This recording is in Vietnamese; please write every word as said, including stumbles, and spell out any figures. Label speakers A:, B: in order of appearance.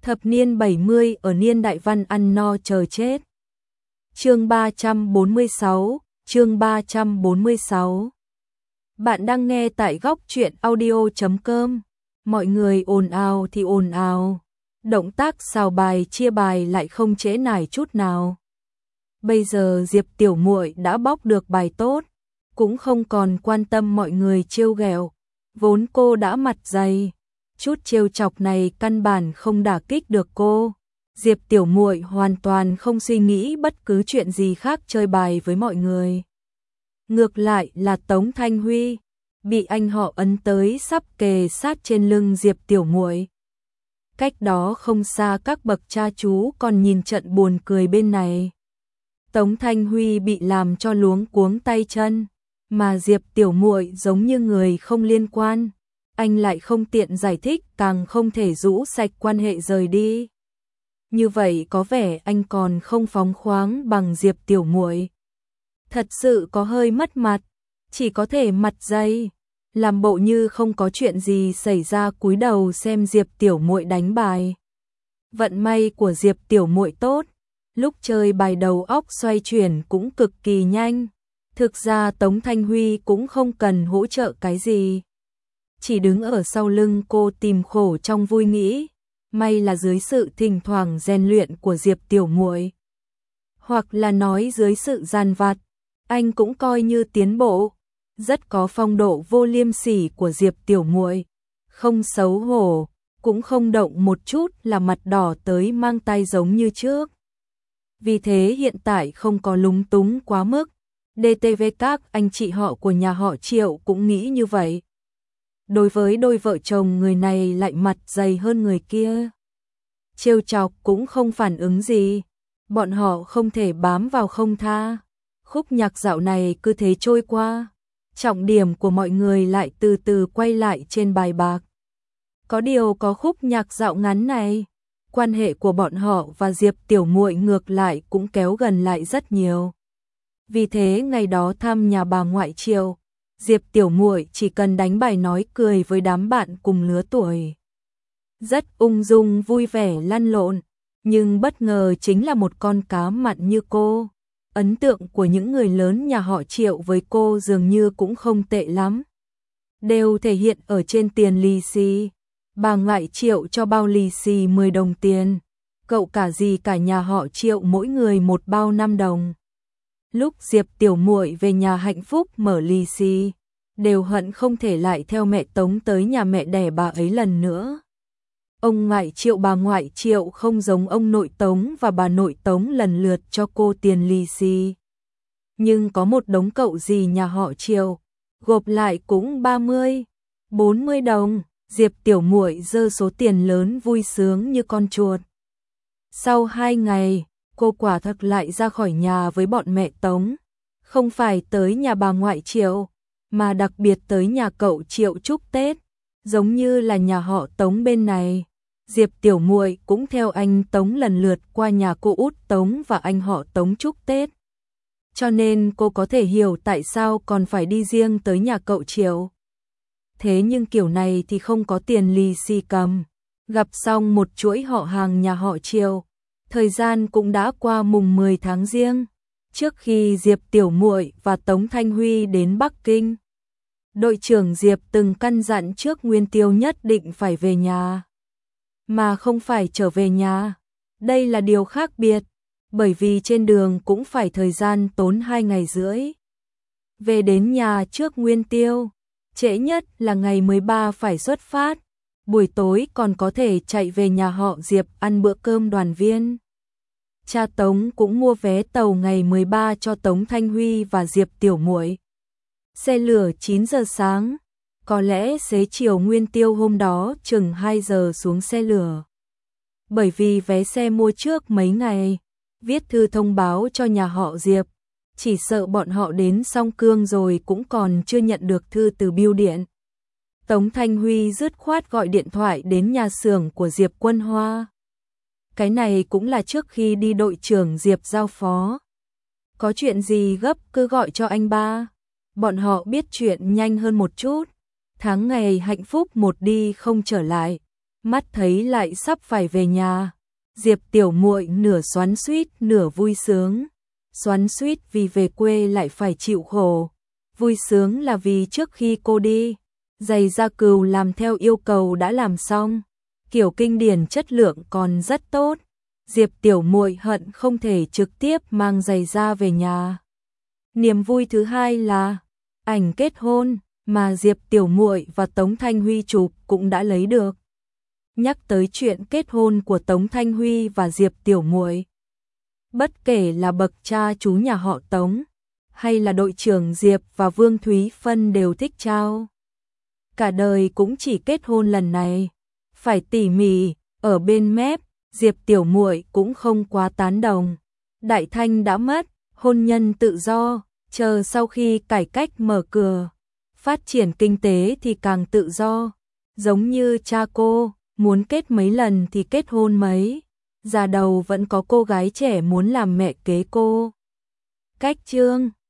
A: Thập niên bảy mươi ở niên đại văn ăn no chờ chết. Chương ba trăm bốn mươi sáu, chương ba trăm bốn mươi sáu. Bạn đang nghe tại góc truyện audio chấm com. Mọi người ồn ào thì ồn ào, động tác xào bài chia bài lại không trễ nải chút nào. Bây giờ Diệp tiểu muội đã bóc được bài tốt, cũng không còn quan tâm mọi người trêu ghẹo, vốn cô đã mặt dày, chút trêu chọc này căn bản không đả kích được cô. Diệp tiểu muội hoàn toàn không suy nghĩ bất cứ chuyện gì khác chơi bài với mọi người. Ngược lại là Tống Thanh Huy, bị anh họ ấn tới sắp kề sát trên lưng Diệp tiểu muội. Cách đó không xa các bậc cha chú còn nhìn trận buồn cười bên này. Tống Thanh Huy bị làm cho luống cuống tay chân, mà Diệp tiểu muội giống như người không liên quan, anh lại không tiện giải thích, càng không thể rũ sạch quan hệ rời đi. Như vậy có vẻ anh còn không phóng khoáng bằng Diệp tiểu muội. Thật sự có hơi mất mặt, chỉ có thể mặt dày, làm bộ như không có chuyện gì xảy ra, cúi đầu xem Diệp tiểu muội đánh bài. Vận may của Diệp tiểu muội tốt, lúc chơi bài đầu óc xoay chuyển cũng cực kỳ nhanh. Thực ra Tống Thanh Huy cũng không cần hỗ trợ cái gì, chỉ đứng ở sau lưng cô tìm khổ trong vui nghĩ. May là dưới sự thỉnh thoảng rèn luyện của Diệp tiểu muội, hoặc là nói dưới sự gian vặt, anh cũng coi như tiến bộ. Rất có phong độ vô liêm sỉ của Diệp tiểu muội, không xấu hổ, cũng không động một chút là mặt đỏ tới mang tay giống như trước. Vì thế hiện tại không có lúng túng quá mức. đê tê vê các anh chị họ của nhà họ Triệu cũng nghĩ như vậy. Đối với đôi vợ chồng, người này lại mặt dày hơn người kia. Trêu chọc cũng không phản ứng gì, bọn họ không thể bám vào không tha. Khúc nhạc dạo này cứ thế trôi qua, trọng điểm của mọi người lại từ từ quay lại trên bài bạc. Có điều có khúc nhạc dạo ngắn này, quan hệ của bọn họ và Diệp tiểu muội ngược lại cũng kéo gần lại rất nhiều. Vì thế ngày đó thăm nhà bà ngoại Triệu, Diệp tiểu muội chỉ cần đánh bài nói cười với đám bạn cùng lứa tuổi, rất ung dung vui vẻ lăn lộn, nhưng bất ngờ chính là một con cá mặn như cô. Ấn tượng của những người lớn nhà họ Triệu với cô dường như cũng không tệ lắm, đều thể hiện ở trên tiền lì xì. Bà ngoại Triệu cho bao lì xì mười đồng tiền, cậu cả dì cả nhà họ Triệu mỗi người một bao năm đồng. Lúc Diệp tiểu muội về nhà hạnh phúc mở lì xì, đều hận không thể lại theo mẹ Tống tới nhà mẹ đẻ bà ấy lần nữa. Ông ngoại Triệu bà ngoại Triệu không giống ông nội Tống và bà nội Tống lần lượt cho cô tiền lì xì. Nhưng có một đống cậu dì nhà họ Triệu, gộp lại cũng ba mươi, bốn mươi đồng. Diệp tiểu muội giơ số tiền lớn vui sướng như con chuột. Sau hai ngày, cô quả thật lại ra khỏi nhà với bọn mẹ Tống, không phải tới nhà bà ngoại Triệu, mà đặc biệt tới nhà cậu Triệu chúc Tết, giống như là nhà họ Tống bên này. Diệp tiểu muội cũng theo anh Tống lần lượt qua nhà cô út Tống và anh họ Tống chúc Tết. Cho nên cô có thể hiểu tại sao còn phải đi riêng tới nhà cậu Triệu. Thế nhưng kiểu này thì không có tiền lì xì cầm. Gặp xong một chuỗi họ hàng nhà họ Triệu, thời gian cũng đã qua mùng mười tháng Giêng. Trước khi Diệp tiểu muội và Tống Thanh Huy đến Bắc Kinh, đội trưởng Diệp từng căn dặn trước Nguyên Tiêu nhất định phải về nhà, mà không phải trở về nhà. Đây là điều khác biệt, bởi vì trên đường cũng phải thời gian tốn hai ngày rưỡi. Về đến nhà trước Nguyên Tiêu, trễ nhất là ngày mười ba phải xuất phát, buổi tối còn có thể chạy về nhà họ Diệp ăn bữa cơm đoàn viên. Cha Tống cũng mua vé tàu ngày mười ba cho Tống Thanh Huy và Diệp tiểu muội. Xe lửa chín giờ sáng, có lẽ xế chiều Nguyên Tiêu hôm đó chừng hai giờ xuống xe lửa. Bởi vì vé xe mua trước mấy ngày, viết thư thông báo cho nhà họ Diệp, chỉ sợ bọn họ đến Song Cương rồi cũng còn chưa nhận được thư từ bưu điện. Tống Thanh Huy dứt khoát gọi điện thoại đến nhà xưởng của Diệp Quân Hoa. Cái này cũng là trước khi đi đội trưởng Diệp giao phó. Có chuyện gì gấp cứ gọi cho anh ba. Bọn họ biết chuyện nhanh hơn một chút. Tháng ngày hạnh phúc một đi không trở lại. mắt thấy lại sắp phải về nhà. Diệp tiểu muội nửa xoắn xuýt nửa vui sướng. Xoắn xuýt vì về quê lại phải chịu khổ, vui sướng là vì trước khi cô đi, giày da cừu làm theo yêu cầu đã làm xong, kiểu kinh điển chất lượng còn rất tốt. Diệp tiểu muội hận không thể trực tiếp mang giày da về nhà. Niềm vui thứ hai là ảnh kết hôn mà Diệp tiểu muội và Tống Thanh Huy chụp cũng đã lấy được. Nhắc tới chuyện kết hôn của Tống Thanh Huy và Diệp tiểu muội, bất kể là bậc cha chú nhà họ Tống hay là đội trưởng Diệp và Vương Thúy Phân đều thích trao. Cả đời cũng chỉ kết hôn lần này, phải tỉ mỉ, ở bên mép, Diệp tiểu muội cũng không quá tán đồng. Đại Thanh đã mất, hôn nhân tự do, chờ sau khi cải cách mở cửa, phát triển kinh tế thì càng tự do. Giống như cha cô, muốn kết mấy lần thì kết hôn mấy. Già đầu vẫn có cô gái trẻ muốn làm mẹ kế cô. Cách chương